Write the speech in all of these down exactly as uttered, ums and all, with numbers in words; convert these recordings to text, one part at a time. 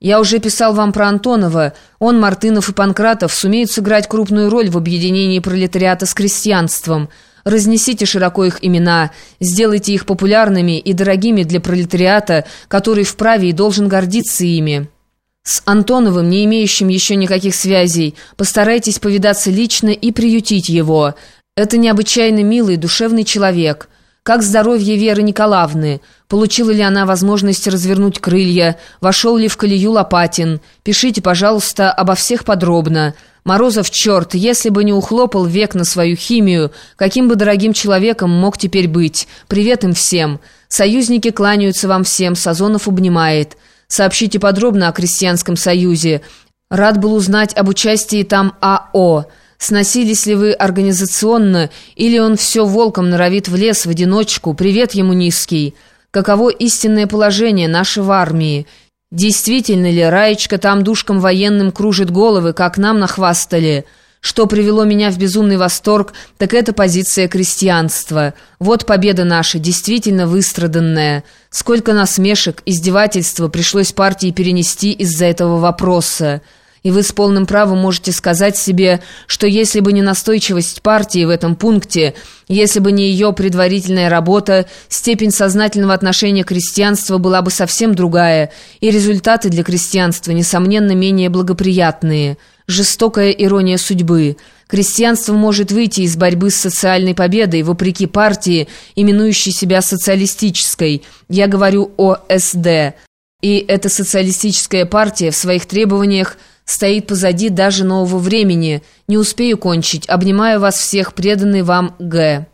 Я уже писал вам про Антонова. Он, Мартынов и Панкратов сумеют сыграть крупную роль в объединении пролетариата с крестьянством. Разнесите широко их имена, сделайте их популярными и дорогими для пролетариата, который вправе и должен гордиться ими. С Антоновым, не имеющим еще никаких связей, постарайтесь повидаться лично и приютить его. Это необычайно милый, душевный человек. Как здоровье Веры Николаевны? Получила ли она возможность развернуть крылья? Вошел ли в колею Лопатин? Пишите, пожалуйста, обо всех подробно. Морозов, черт, если бы не ухлопал век на свою химию, каким бы дорогим человеком мог теперь быть? Привет им всем. Союзники кланяются вам всем, Сазонов обнимает. Сообщите подробно о Крестьянском союзе. Рад был узнать об участии там А О. Сносились ли вы организационно, или он все волком норовит в лес в одиночку? Привет ему низкий. Каково истинное положение наше в армии? Действительно ли Раечка там душком военным кружит головы, как нам нахвастали? Что привело меня в безумный восторг, так это позиция крестьянства. Вот победа наша, действительно выстраданная. Сколько насмешек, издевательства пришлось партии перенести из-за этого вопроса. И вы с полным правом можете сказать себе, что если бы не настойчивость партии в этом пункте, если бы не ее предварительная работа, степень сознательного отношения к крестьянству была бы совсем другая, и результаты для крестьянства, несомненно, менее благоприятные. Жестокая ирония судьбы. Крестьянство может выйти из борьбы с социальной победой, вопреки партии, именующей себя социалистической. Я говорю о эс дэ. И эта социалистическая партия в своих требованиях стоит позади даже нового времени. Не успею кончить. Обнимаю вас всех, преданный вам Г.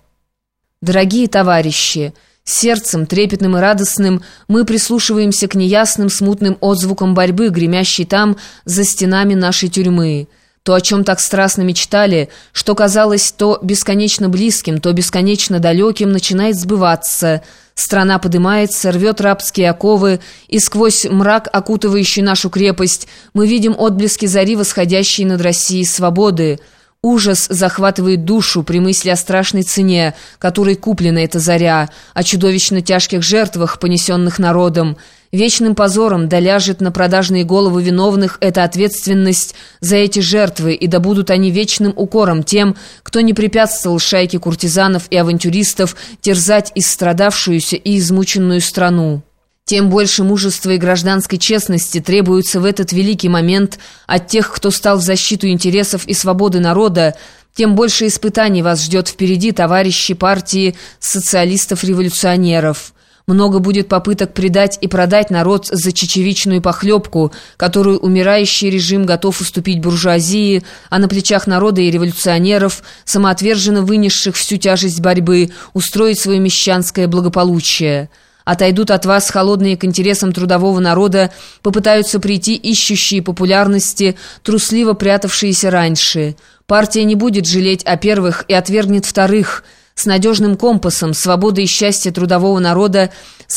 Дорогие товарищи, сердцем, трепетным и радостным, мы прислушиваемся к неясным, смутным отзвукам борьбы, гремящей там, за стенами нашей тюрьмы. То, о чем так страстно мечтали, что казалось то бесконечно близким, то бесконечно далеким, начинает сбываться. Страна подымается, рвет рабские оковы, и сквозь мрак, окутывающий нашу крепость, мы видим отблески зари, восходящей над Россией свободы. Ужас захватывает душу при мысли о страшной цене, которой куплена эта заря, о чудовищно тяжких жертвах, понесенных народом. Вечным позором доляжет на продажные головы виновных эта ответственность за эти жертвы, и да будут они вечным укором тем, кто не препятствовал шайке куртизанов и авантюристов терзать истрадавшуюся и измученную страну. Тем больше мужества и гражданской честности требуется в этот великий момент от тех, кто стал в защиту интересов и свободы народа, тем больше испытаний вас ждет впереди, товарищи партии социалистов-революционеров. Много будет попыток предать и продать народ за чечевичную похлебку, которую умирающий режим готов уступить буржуазии, а на плечах народа и революционеров, самоотверженно вынесших всю тяжесть борьбы, устроить свое мещанское благополучие. Отойдут от вас холодные к интересам трудового народа, попытаются прийти ищущие популярности, трусливо прятавшиеся раньше. Партия не будет жалеть о первых и отвергнет вторых. С надежным компасом свободы и счастья трудового народа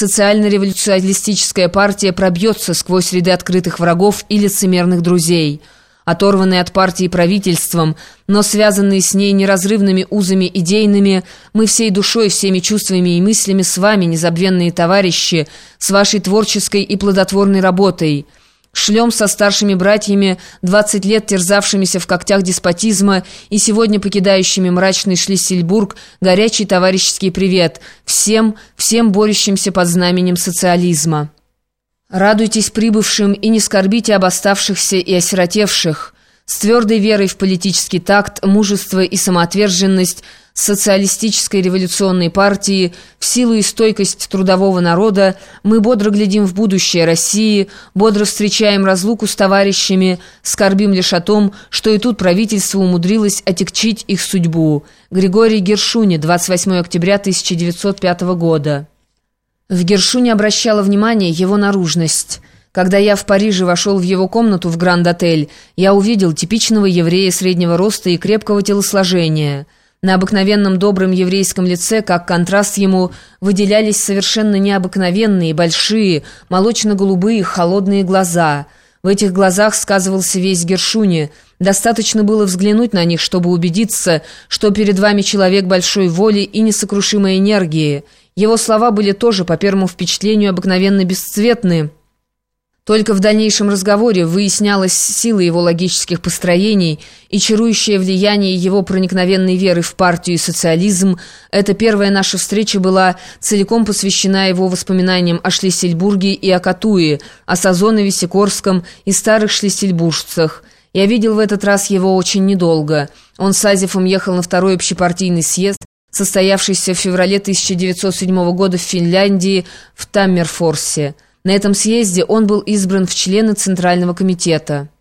социально-революционистическая партия пробьется сквозь ряды открытых врагов и лицемерных друзей. Оторванные от партии правительством, но связанные с ней неразрывными узами идейными, мы всей душой, всеми чувствами и мыслями с вами, незабвенные товарищи, с вашей творческой и плодотворной работой. Шлем со старшими братьями, двадцать лет терзавшимися в когтях деспотизма и сегодня покидающими мрачный Шлиссельбург, горячий товарищеский привет всем, всем борющимся под знаменем социализма. Радуйтесь прибывшим и не скорбите об оставшихся и осиротевших. С твердой верой в политический такт, мужество и самоотверженность социалистической революционной партии, в силу и стойкость трудового народа, мы бодро глядим в будущее России, бодро встречаем разлуку с товарищами, скорбим лишь о том, что и тут правительство умудрилось отягчить их судьбу. Григорий Гершуни, двадцать восьмое октября тысяча девятьсот пятого года. В Гершуни обращала внимание его наружность. Когда я в Париже вошел в его комнату в Гранд-отель, я увидел типичного еврея среднего роста и крепкого телосложения. На обыкновенном добром еврейском лице, как контраст ему, выделялись совершенно необыкновенные, большие, молочно-голубые, холодные глаза. В этих глазах сказывался весь Гершуни. Достаточно было взглянуть на них, чтобы убедиться, что перед вами человек большой воли и несокрушимой энергии. Его слова были тоже, по первому впечатлению, обыкновенно бесцветны, Только в дальнейшем разговоре выяснялась сила его логических построений и чарующее влияние его проникновенной веры в партию и социализм. Эта первая наша встреча была целиком посвящена его воспоминаниям о Шлиссельбурге и о Катуе, о Сазонове, Сикорском и старых шлиссельбуржцах. Я видел в этот раз его очень недолго. Он с Азефом ехал на второй общепартийный съезд, состоявшийся в феврале тысяча девятьсот седьмого года в Финляндии, в Таммерфорсе. На этом съезде он был избран в члены Центрального комитета.